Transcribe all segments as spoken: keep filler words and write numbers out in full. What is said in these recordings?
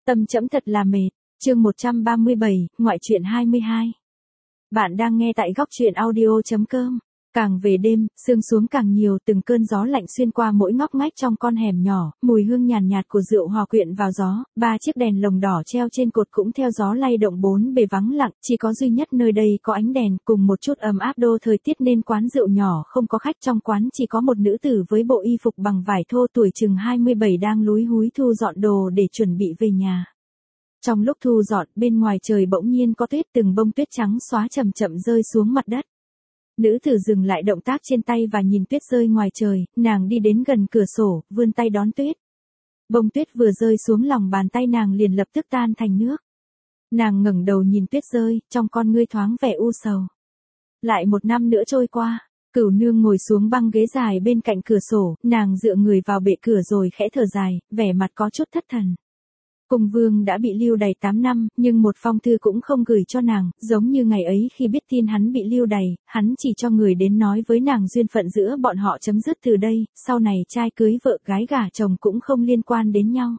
Tâm trẫm thật là mệt. Chương một trăm ba mươi bảy, ngoại truyện hai mươi hai. Bạn đang nghe tại góc truyện audio chấm com. Càng về đêm, sương xuống càng nhiều, từng cơn gió lạnh xuyên qua mỗi ngóc ngách trong con hẻm nhỏ, mùi hương nhàn nhạt, nhạt của rượu hòa quyện vào gió, ba chiếc đèn lồng đỏ treo trên cột cũng theo gió lay động, bốn bề vắng lặng, chỉ có duy nhất nơi đây có ánh đèn, cùng một chút ấm áp đô thời tiết nên quán rượu nhỏ không có khách, trong quán chỉ có một nữ tử với bộ y phục bằng vải thô tuổi chừng hai mươi bảy đang lúi húi thu dọn đồ để chuẩn bị về nhà. Trong lúc thu dọn, bên ngoài trời bỗng nhiên có tuyết, từng bông tuyết trắng xóa chậm chậm rơi xuống mặt đất. Nữ tử dừng lại động tác trên tay và nhìn tuyết rơi ngoài trời, nàng đi đến gần cửa sổ, vươn tay đón tuyết. Bông tuyết vừa rơi xuống lòng bàn tay nàng liền lập tức tan thành nước. Nàng ngẩng đầu nhìn tuyết rơi, trong con ngươi thoáng vẻ u sầu. Lại một năm nữa trôi qua, Cửu Nương ngồi xuống băng ghế dài bên cạnh cửa sổ, nàng dựa người vào bệ cửa rồi khẽ thở dài, vẻ mặt có chút thất thần. Cung Vương đã bị lưu đày tám năm, nhưng một phong thư cũng không gửi cho nàng, giống như ngày ấy khi biết tin hắn bị lưu đày, hắn chỉ cho người đến nói với nàng duyên phận giữa bọn họ chấm dứt từ đây, sau này trai cưới vợ gái gả chồng cũng không liên quan đến nhau.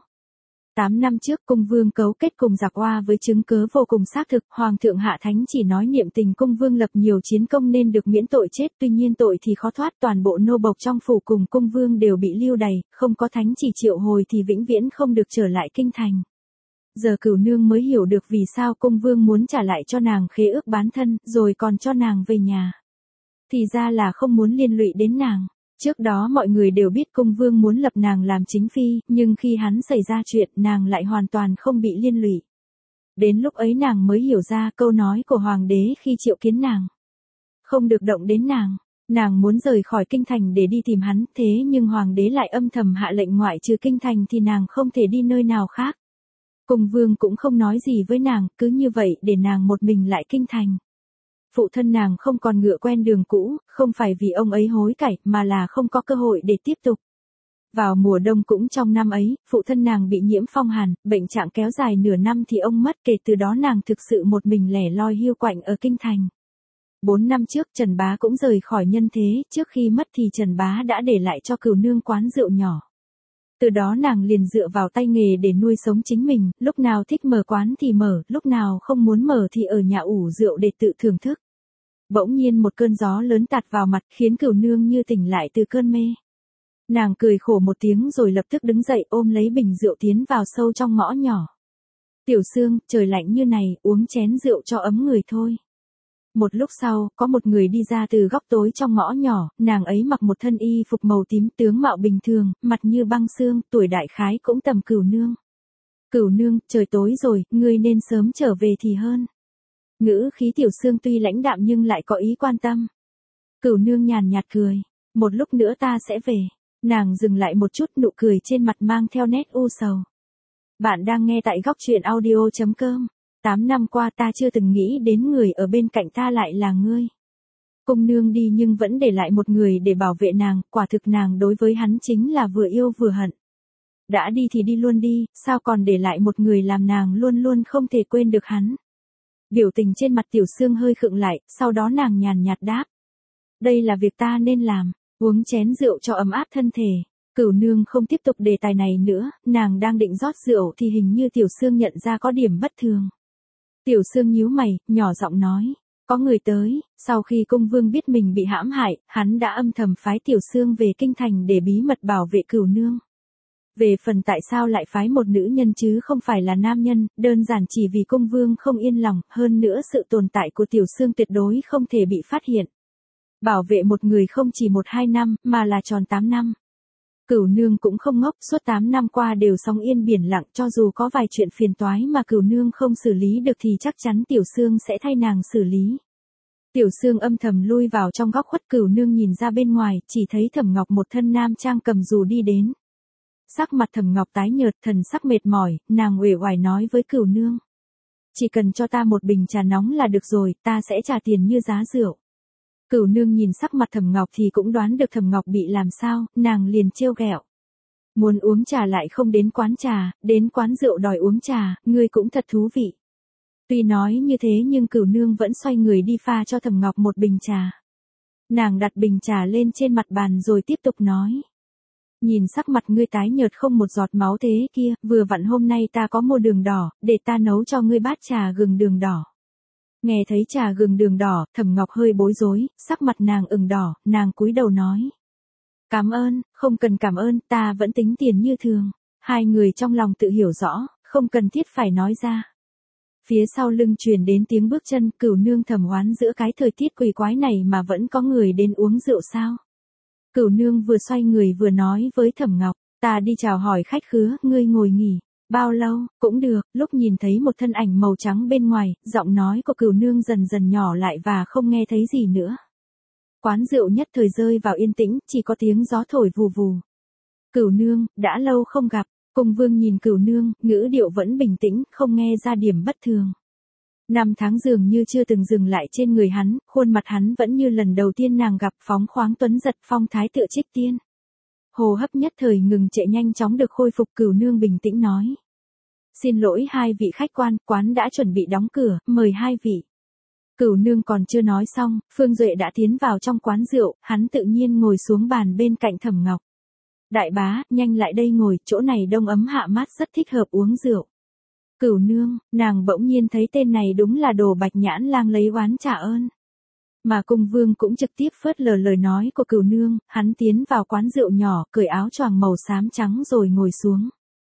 Tám năm trước Cung Vương cấu kết cùng Giặc Oa với chứng cớ vô cùng xác thực, Hoàng thượng hạ thánh chỉ nói niệm tình Cung Vương lập nhiều chiến công nên được miễn tội chết, tuy nhiên tội thì khó thoát, toàn bộ nô bộc trong phủ cùng Cung Vương đều bị lưu đày, không có thánh chỉ triệu hồi thì vĩnh viễn không được trở lại kinh thành. Giờ Cửu Nương mới hiểu được vì sao Cung Vương muốn trả lại cho nàng khế ước bán thân, rồi còn cho nàng về nhà. Thì ra là không muốn liên lụy đến nàng. Trước đó mọi người đều biết Cung Vương muốn lập nàng làm chính phi, nhưng khi hắn xảy ra chuyện nàng lại hoàn toàn không bị liên lụy. Đến lúc ấy nàng mới hiểu ra câu nói của Hoàng đế khi triệu kiến nàng. Không được động đến nàng. Nàng muốn rời khỏi kinh thành để đi tìm hắn, thế nhưng Hoàng đế lại âm thầm hạ lệnh ngoại trừ kinh thành thì nàng không thể đi nơi nào khác. Cung Vương cũng không nói gì với nàng, cứ như vậy để nàng một mình lại kinh thành. Phụ thân nàng không còn ngựa quen đường cũ, không phải vì ông ấy hối cải, mà là không có cơ hội để tiếp tục. Vào mùa đông cũng trong năm ấy, phụ thân nàng bị nhiễm phong hàn, bệnh trạng kéo dài nửa năm thì ông mất, kể từ đó nàng thực sự một mình lẻ loi hiu quạnh ở kinh thành. Bốn năm trước Trần Bá cũng rời khỏi nhân thế, trước khi mất thì Trần Bá đã để lại cho Cửu Nương quán rượu nhỏ. Từ đó nàng liền dựa vào tay nghề để nuôi sống chính mình, lúc nào thích mở quán thì mở, lúc nào không muốn mở thì ở nhà ủ rượu để tự thưởng thức. Bỗng nhiên một cơn gió lớn tạt vào mặt khiến Cửu Nương như tỉnh lại từ cơn mê. Nàng cười khổ một tiếng rồi lập tức đứng dậy ôm lấy bình rượu tiến vào sâu trong ngõ nhỏ. Tiểu Sương, trời lạnh như này, uống chén rượu cho ấm người thôi. Một lúc sau, có một người đi ra từ góc tối trong ngõ nhỏ, nàng ấy mặc một thân y phục màu tím, tướng mạo bình thường, mặt như băng xương, tuổi đại khái cũng tầm Cửu Nương. Cửu Nương, trời tối rồi, ngươi nên sớm trở về thì hơn. Ngữ khí Tiểu Sương tuy lãnh đạm nhưng lại có ý quan tâm. Cửu Nương nhàn nhạt cười, một lúc nữa ta sẽ về. Nàng dừng lại một chút, nụ cười trên mặt mang theo nét u sầu. Bạn đang nghe tại góc truyện audio chấm com. Tám năm qua ta chưa từng nghĩ đến người ở bên cạnh ta lại là ngươi. Cung Nương đi nhưng vẫn để lại một người để bảo vệ nàng, quả thực nàng đối với hắn chính là vừa yêu vừa hận. Đã đi thì đi luôn đi, sao còn để lại một người làm nàng luôn luôn không thể quên được hắn. Biểu tình trên mặt Tiểu Sương hơi khựng lại, sau đó nàng nhàn nhạt đáp. Đây là việc ta nên làm, uống chén rượu cho ấm áp thân thể. Cửu Nương không tiếp tục đề tài này nữa, nàng đang định rót rượu thì hình như Tiểu Sương nhận ra có điểm bất thường. Tiểu Sương nhíu mày, nhỏ giọng nói, có người tới. Sau khi Cung Vương biết mình bị hãm hại, hắn đã âm thầm phái Tiểu Sương về kinh thành để bí mật bảo vệ Cửu Nương. Về phần tại sao lại phái một nữ nhân chứ không phải là nam nhân, đơn giản chỉ vì Cung Vương không yên lòng, hơn nữa sự tồn tại của Tiểu Sương tuyệt đối không thể bị phát hiện. Bảo vệ một người không chỉ một hai năm, mà là tròn tám năm. Cửu Nương cũng không ngốc, suốt tám năm qua đều sóng yên biển lặng, cho dù có vài chuyện phiền toái mà Cửu Nương không xử lý được thì chắc chắn Tiểu Sương sẽ thay nàng xử lý. Tiểu Sương âm thầm lui vào trong góc khuất, Cửu Nương nhìn ra bên ngoài, chỉ thấy Thẩm Ngọc một thân nam trang cầm dù đi đến. Sắc mặt Thẩm Ngọc tái nhợt, thần sắc mệt mỏi, nàng uể oải nói với Cửu Nương. Chỉ cần cho ta một bình trà nóng là được rồi, ta sẽ trả tiền như giá rượu. Cửu Nương nhìn sắc mặt Thẩm Ngọc thì cũng đoán được Thẩm Ngọc bị làm sao, nàng liền trêu ghẹo. Muốn uống trà lại không đến quán trà, đến quán rượu đòi uống trà, ngươi cũng thật thú vị. Tuy nói như thế nhưng Cửu Nương vẫn xoay người đi pha cho Thẩm Ngọc một bình trà. Nàng đặt bình trà lên trên mặt bàn rồi tiếp tục nói. Nhìn sắc mặt ngươi tái nhợt không một giọt máu thế kia, vừa vặn hôm nay ta có mua đường đỏ, để ta nấu cho ngươi bát trà gừng đường đỏ. Nghe thấy trà gừng đường đỏ, Thẩm Ngọc hơi bối rối, sắc mặt nàng ửng đỏ, nàng cúi đầu nói. Cảm ơn, không cần cảm ơn, ta vẫn tính tiền như thường. Hai người trong lòng tự hiểu rõ, không cần thiết phải nói ra. Phía sau lưng truyền đến tiếng bước chân, Cửu Nương thầm oán giữa cái thời tiết quỷ quái này mà vẫn có người đến uống rượu sao. Cửu Nương vừa xoay người vừa nói với Thẩm Ngọc, ta đi chào hỏi khách khứa, ngươi ngồi nghỉ. Bao lâu, cũng được, lúc nhìn thấy một thân ảnh màu trắng bên ngoài, giọng nói của Cửu Nương dần dần nhỏ lại và không nghe thấy gì nữa. Quán rượu nhất thời rơi vào yên tĩnh, chỉ có tiếng gió thổi vù vù. Cửu Nương, đã lâu không gặp, Cung Vương nhìn Cửu Nương, ngữ điệu vẫn bình tĩnh, không nghe ra điểm bất thường. Năm tháng dường như chưa từng dừng lại trên người hắn, khuôn mặt hắn vẫn như lần đầu tiên nàng gặp, phóng khoáng tuấn giật, phong thái tựa trích tiên. Hô hấp nhất thời ngừng trệ, nhanh chóng được khôi phục. Cửu Nương bình tĩnh nói. Xin lỗi hai vị khách quan, quán đã chuẩn bị đóng cửa, mời hai vị. Cửu Nương còn chưa nói xong, Phương Duệ đã tiến vào trong quán rượu, hắn tự nhiên ngồi xuống bàn bên cạnh Thẩm Ngọc. Đại bá, nhanh lại đây ngồi, chỗ này đông ấm hạ mát, rất thích hợp uống rượu. Cửu Nương, nàng bỗng nhiên thấy tên này đúng là Đồ Bạch Nhãn Lang lấy oán trả ơn. Mà Cung Vương cũng trực tiếp phớt lờ lời nói của Cửu Nương, hắn tiến vào quán rượu nhỏ, cởi áo choàng màu xám trắng rồi ngồi xuống.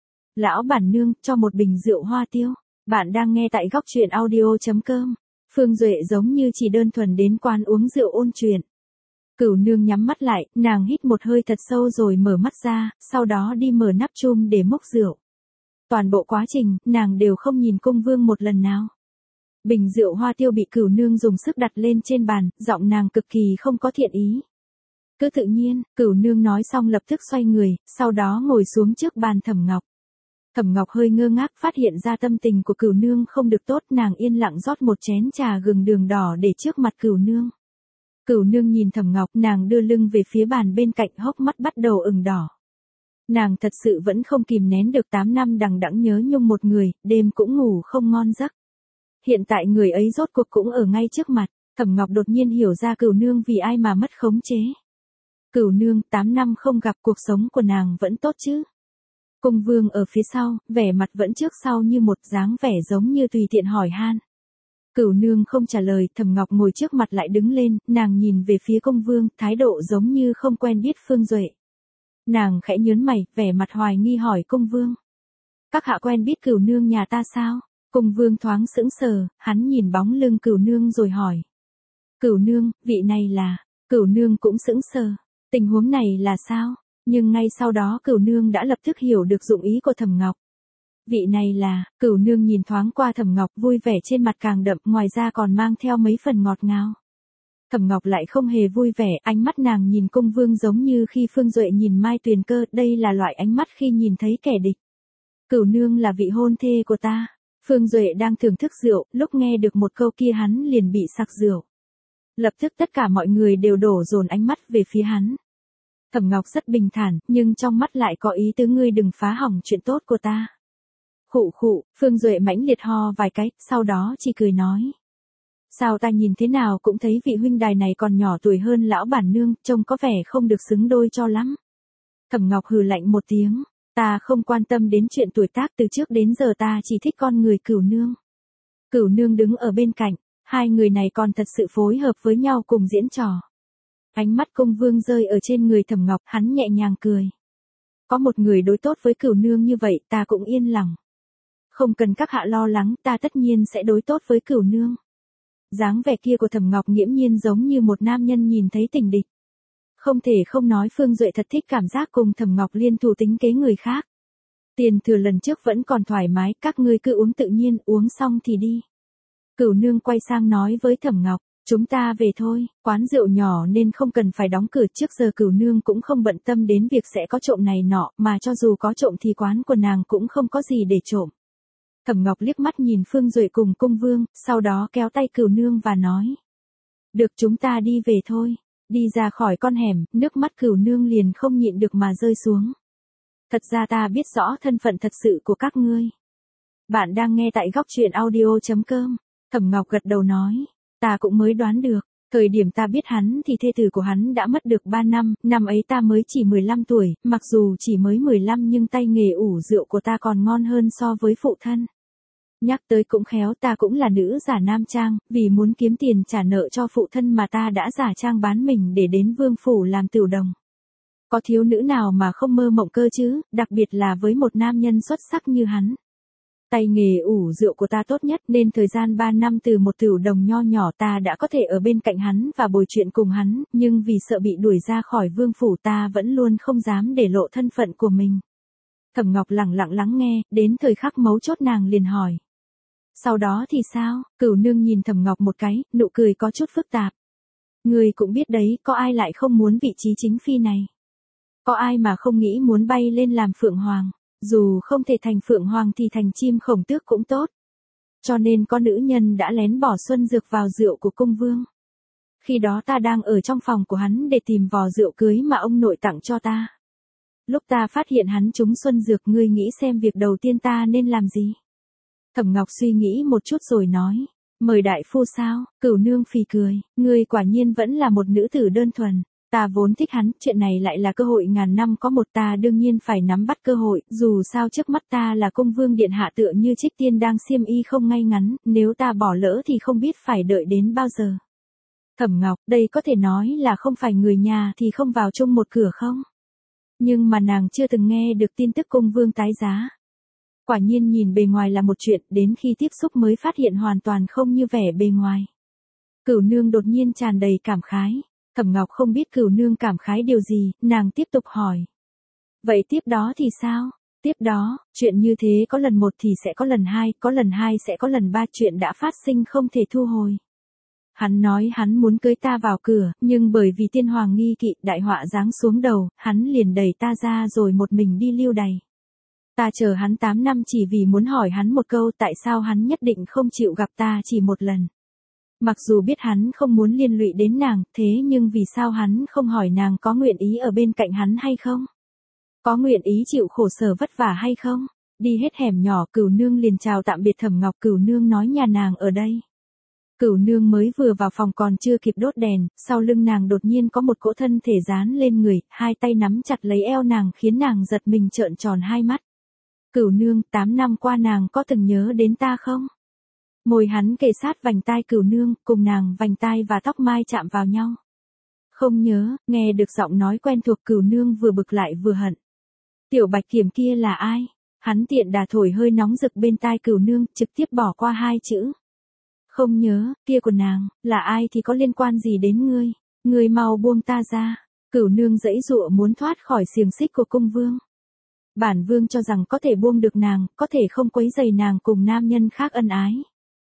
Lão bản nương, cho một bình rượu hoa tiêu. Bạn đang nghe tại góc truyện audio chấm com. Phương Duệ giống như chỉ đơn thuần đến quán uống rượu ôn chuyện. Cửu Nương nhắm mắt lại, nàng hít một hơi thật sâu rồi mở mắt ra, sau đó đi mở nắp chum để múc rượu. Toàn bộ quá trình, nàng đều không nhìn Cung Vương một lần nào. Bình rượu hoa tiêu bị Cửu Nương dùng sức đặt lên trên bàn, giọng nàng cực kỳ không có thiện ý. Cứ tự nhiên, Cửu Nương nói xong lập tức xoay người, sau đó ngồi xuống trước bàn Thẩm Ngọc. Thẩm Ngọc hơi ngơ ngác, phát hiện ra tâm tình của Cửu Nương không được tốt, nàng yên lặng rót một chén trà gừng đường đỏ để trước mặt Cửu Nương. Cửu Nương nhìn Thẩm Ngọc, nàng đưa lưng về phía bàn bên cạnh, hốc mắt bắt đầu ửng đỏ. Nàng thật sự vẫn không kìm nén được tám năm đằng đẵng nhớ nhung một người, đêm cũng ngủ không ngon giấc. Hiện tại người ấy rốt cuộc cũng ở ngay trước mặt, Thẩm Ngọc đột nhiên hiểu ra Cửu Nương vì ai mà mất khống chế. Cửu Nương, tám năm không gặp, cuộc sống của nàng vẫn tốt chứ? Cung Vương ở phía sau, vẻ mặt vẫn trước sau như một, dáng vẻ giống như tùy tiện hỏi han. Cửu Nương không trả lời, Thẩm Ngọc ngồi trước mặt lại đứng lên, nàng nhìn về phía Cung Vương, thái độ giống như không quen biết Phương Duệ. Nàng khẽ nhớn mày, vẻ mặt hoài nghi hỏi Cung Vương. Các hạ quen biết Cửu Nương nhà ta sao? Cung Vương thoáng sững sờ, hắn nhìn bóng lưng Cửu Nương rồi hỏi. Cửu Nương, vị này là... Cửu Nương cũng sững sờ. Tình huống này là sao? Nhưng ngay sau đó Cửu Nương đã lập tức hiểu được dụng ý của Thẩm Ngọc. Vị này là... Cửu Nương nhìn thoáng qua Thẩm Ngọc, vui vẻ trên mặt càng đậm, ngoài ra còn mang theo mấy phần ngọt ngào. Thẩm Ngọc lại không hề vui vẻ, ánh mắt nàng nhìn Cung Vương giống như khi Phương Duệ nhìn Mai Tuyền Cơ, đây là loại ánh mắt khi nhìn thấy kẻ địch. Cửu Nương là vị hôn thê của ta. Phương Duệ đang thưởng thức rượu, lúc nghe được một câu kia hắn liền bị sặc rượu. Lập tức tất cả mọi người đều đổ dồn ánh mắt về phía hắn. Thẩm Ngọc rất bình thản, nhưng trong mắt lại có ý tứ ngươi đừng phá hỏng chuyện tốt của ta. Khụ khụ, Phương Duệ mãnh liệt ho vài cái, sau đó chỉ cười nói. Sao ta nhìn thế nào cũng thấy vị huynh đài này còn nhỏ tuổi hơn lão bản nương, trông có vẻ không được xứng đôi cho lắm. Thẩm Ngọc hừ lạnh một tiếng, ta không quan tâm đến chuyện tuổi tác, từ trước đến giờ ta chỉ thích con người Cửu Nương. Cửu Nương đứng ở bên cạnh, hai người này còn thật sự phối hợp với nhau cùng diễn trò. Ánh mắt Cung Vương rơi ở trên người Thẩm Ngọc, hắn nhẹ nhàng cười. Có một người đối tốt với Cửu Nương như vậy, ta cũng yên lòng. Không cần các hạ lo lắng, ta tất nhiên sẽ đối tốt với Cửu Nương. Dáng vẻ kia của Thẩm Ngọc nghiễm nhiên giống như một nam nhân nhìn thấy tình địch. Không thể không nói Phương Duệ thật thích cảm giác cùng Thẩm Ngọc liên thủ tính kế người khác. Tiền thừa lần trước vẫn còn thoải mái, các ngươi cứ uống tự nhiên, uống xong thì đi. Cửu Nương quay sang nói với Thẩm Ngọc, chúng ta về thôi, quán rượu nhỏ nên không cần phải đóng cửa, trước giờ Cửu Nương cũng không bận tâm đến việc sẽ có trộm này nọ, mà cho dù có trộm thì quán của nàng cũng không có gì để trộm. Thẩm Ngọc liếc mắt nhìn Phương Duệ cùng Cung Vương, sau đó kéo tay Cửu Nương và nói. Được, chúng ta đi về thôi. Đi ra khỏi con hẻm, nước mắt Cửu Nương liền không nhịn được mà rơi xuống. Thật ra ta biết rõ thân phận thật sự của các ngươi. Bạn đang nghe tại góc truyện audio chấm com. Thẩm Ngọc gật đầu nói. Ta cũng mới đoán được. Thời điểm ta biết hắn thì thê tử của hắn đã mất được ba năm, năm ấy ta mới chỉ mười lăm tuổi, mặc dù chỉ mới mười lăm nhưng tay nghề ủ rượu của ta còn ngon hơn so với phụ thân. Nhắc tới cũng khéo, ta cũng là nữ giả nam trang, vì muốn kiếm tiền trả nợ cho phụ thân mà ta đã giả trang bán mình để đến vương phủ làm tửu đồng. Có thiếu nữ nào mà không mơ mộng cơ chứ, đặc biệt là với một nam nhân xuất sắc như hắn. Tay nghề ủ rượu của ta tốt nhất nên thời gian ba năm từ một tửu đồng nho nhỏ ta đã có thể ở bên cạnh hắn và bồi chuyện cùng hắn, nhưng vì sợ bị đuổi ra khỏi vương phủ ta vẫn luôn không dám để lộ thân phận của mình. Thẩm Ngọc lặng lặng lắng nghe, đến thời khắc mấu chốt nàng liền hỏi. Sau đó thì sao? Cửu Nương nhìn Thẩm Ngọc một cái, nụ cười có chút phức tạp. Ngươi cũng biết đấy, có ai lại không muốn vị trí chính phi này? Có ai mà không nghĩ muốn bay lên làm phượng hoàng? Dù không thể thành phượng hoàng thì thành chim khổng tước cũng tốt. Cho nên có nữ nhân đã lén bỏ xuân dược vào rượu của cung vương. Khi đó ta đang ở trong phòng của hắn để tìm vò rượu cưới mà ông nội tặng cho ta. Lúc ta phát hiện hắn trúng xuân dược, ngươi nghĩ xem việc đầu tiên ta nên làm gì? Thẩm Ngọc suy nghĩ một chút rồi nói. Mời đại phu sao? Cửu Nương phì cười. Ngươi quả nhiên vẫn là một nữ tử đơn thuần. Ta vốn thích hắn, chuyện này lại là cơ hội ngàn năm có một, ta đương nhiên phải nắm bắt cơ hội, dù sao trước mắt ta là cung vương điện hạ tựa như trích tiên đang xiêm y không ngay ngắn, nếu ta bỏ lỡ thì không biết phải đợi đến bao giờ. Thẩm Ngọc, đây có thể nói là không phải người nhà thì không vào chung một cửa không? Nhưng mà nàng chưa từng nghe được tin tức cung vương tái giá. Quả nhiên nhìn bề ngoài là một chuyện, đến khi tiếp xúc mới phát hiện hoàn toàn không như vẻ bề ngoài. Cửu Nương đột nhiên tràn đầy cảm khái. Thẩm Ngọc không biết Cửu Nương cảm khái điều gì, nàng tiếp tục hỏi. Vậy tiếp đó thì sao? Tiếp đó, chuyện như thế có lần một thì sẽ có lần hai, có lần hai sẽ có lần ba, chuyện đã phát sinh không thể thu hồi. Hắn nói hắn muốn cưới ta vào cửa, nhưng bởi vì tiên hoàng nghi kỵ, đại họa giáng xuống đầu, hắn liền đẩy ta ra rồi một mình đi lưu đày. Ta chờ hắn tám năm chỉ vì muốn hỏi hắn một câu tại sao hắn nhất định không chịu gặp ta chỉ một lần. Mặc dù biết hắn không muốn liên lụy đến nàng, thế nhưng vì sao hắn không hỏi nàng có nguyện ý ở bên cạnh hắn hay không? Có nguyện ý chịu khổ sở vất vả hay không? Đi hết hẻm nhỏ, Cửu Nương liền chào tạm biệt Thẩm Ngọc. Cửu Nương nói nhà nàng ở đây. Cửu Nương mới vừa vào phòng còn chưa kịp đốt đèn, sau lưng nàng đột nhiên có một cỗ thân thể dán lên người, hai tay nắm chặt lấy eo nàng khiến nàng giật mình trợn tròn hai mắt. Cửu Nương, tám năm qua nàng có từng nhớ đến ta không? Môi hắn kề sát vành tai Cửu Nương, cùng nàng vành tai và tóc mai chạm vào nhau. Không nhớ, nghe được giọng nói quen thuộc Cửu Nương vừa bực lại vừa hận. Tiểu Bạch Kiểm kia là ai? Hắn tiện đà thổi hơi nóng rực bên tai Cửu Nương, trực tiếp bỏ qua hai chữ. Không nhớ, kia của nàng, là ai thì có liên quan gì đến ngươi? Ngươi mau buông ta ra. Cửu Nương giãy giụa muốn thoát khỏi xiềng xích của cung vương. Bản vương cho rằng có thể buông được nàng, có thể không quấy rầy nàng cùng nam nhân khác ân ái.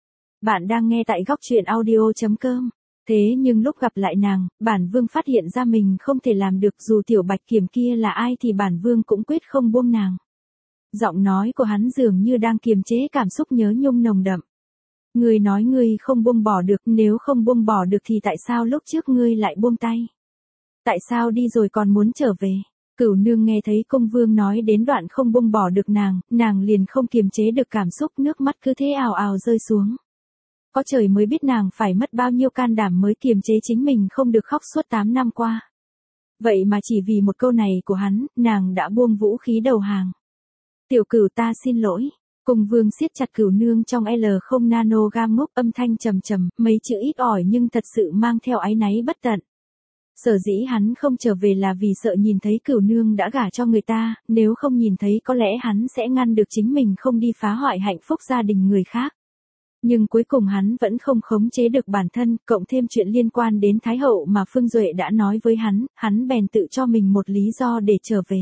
Bạn đang nghe tại góc truyện audio chấm com. Thế nhưng lúc gặp lại nàng, bản vương phát hiện ra mình không thể làm được, dù Tiểu Bạch Kiểm kia là ai thì bản vương cũng quyết không buông nàng. Giọng nói của hắn dường như đang kiềm chế cảm xúc nhớ nhung nồng đậm. Ngươi nói ngươi không buông bỏ được, nếu không buông bỏ được thì tại sao lúc trước ngươi lại buông tay? Tại sao đi rồi còn muốn trở về? Cửu Nương nghe thấy cung vương nói đến đoạn không buông bỏ được nàng, nàng liền không kiềm chế được cảm xúc, nước mắt cứ thế ào ào rơi xuống. Có trời mới biết nàng phải mất bao nhiêu can đảm mới kiềm chế chính mình không được khóc suốt tám năm qua. Vậy mà chỉ vì một câu này của hắn, nàng đã buông vũ khí đầu hàng. Tiểu Cửu, ta xin lỗi. Cung vương siết chặt Cửu Nương trong L không nano gam ngốc, âm thanh trầm trầm, mấy chữ ít ỏi nhưng thật sự mang theo áy náy bất tận. Sở dĩ hắn không trở về là vì sợ nhìn thấy Cửu Nương đã gả cho người ta, nếu không nhìn thấy có lẽ hắn sẽ ngăn được chính mình không đi phá hoại hạnh phúc gia đình người khác. Nhưng cuối cùng hắn vẫn không khống chế được bản thân, cộng thêm chuyện liên quan đến Thái Hậu mà Phương Duệ đã nói với hắn, hắn bèn tự cho mình một lý do để trở về.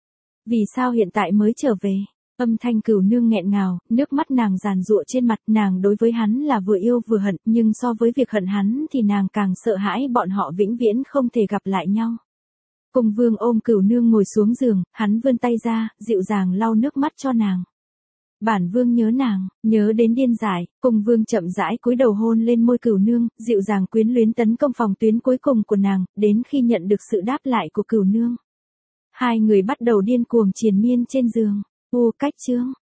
Vì sao hiện tại mới trở về? Âm thanh Cửu Nương nghẹn ngào, nước mắt nàng giàn giụa trên mặt, nàng đối với hắn là vừa yêu vừa hận, nhưng so với việc hận hắn thì nàng càng sợ hãi bọn họ vĩnh viễn không thể gặp lại nhau. Cung vương ôm Cửu Nương ngồi xuống giường, hắn vươn tay ra, dịu dàng lau nước mắt cho nàng. Bản vương nhớ nàng, nhớ đến điên dại. Cung vương chậm rãi cúi đầu hôn lên môi Cửu Nương, dịu dàng quyến luyến tấn công phòng tuyến cuối cùng của nàng, đến khi nhận được sự đáp lại của Cửu Nương. Hai người bắt đầu điên cuồng triền miên trên giường. U cách chương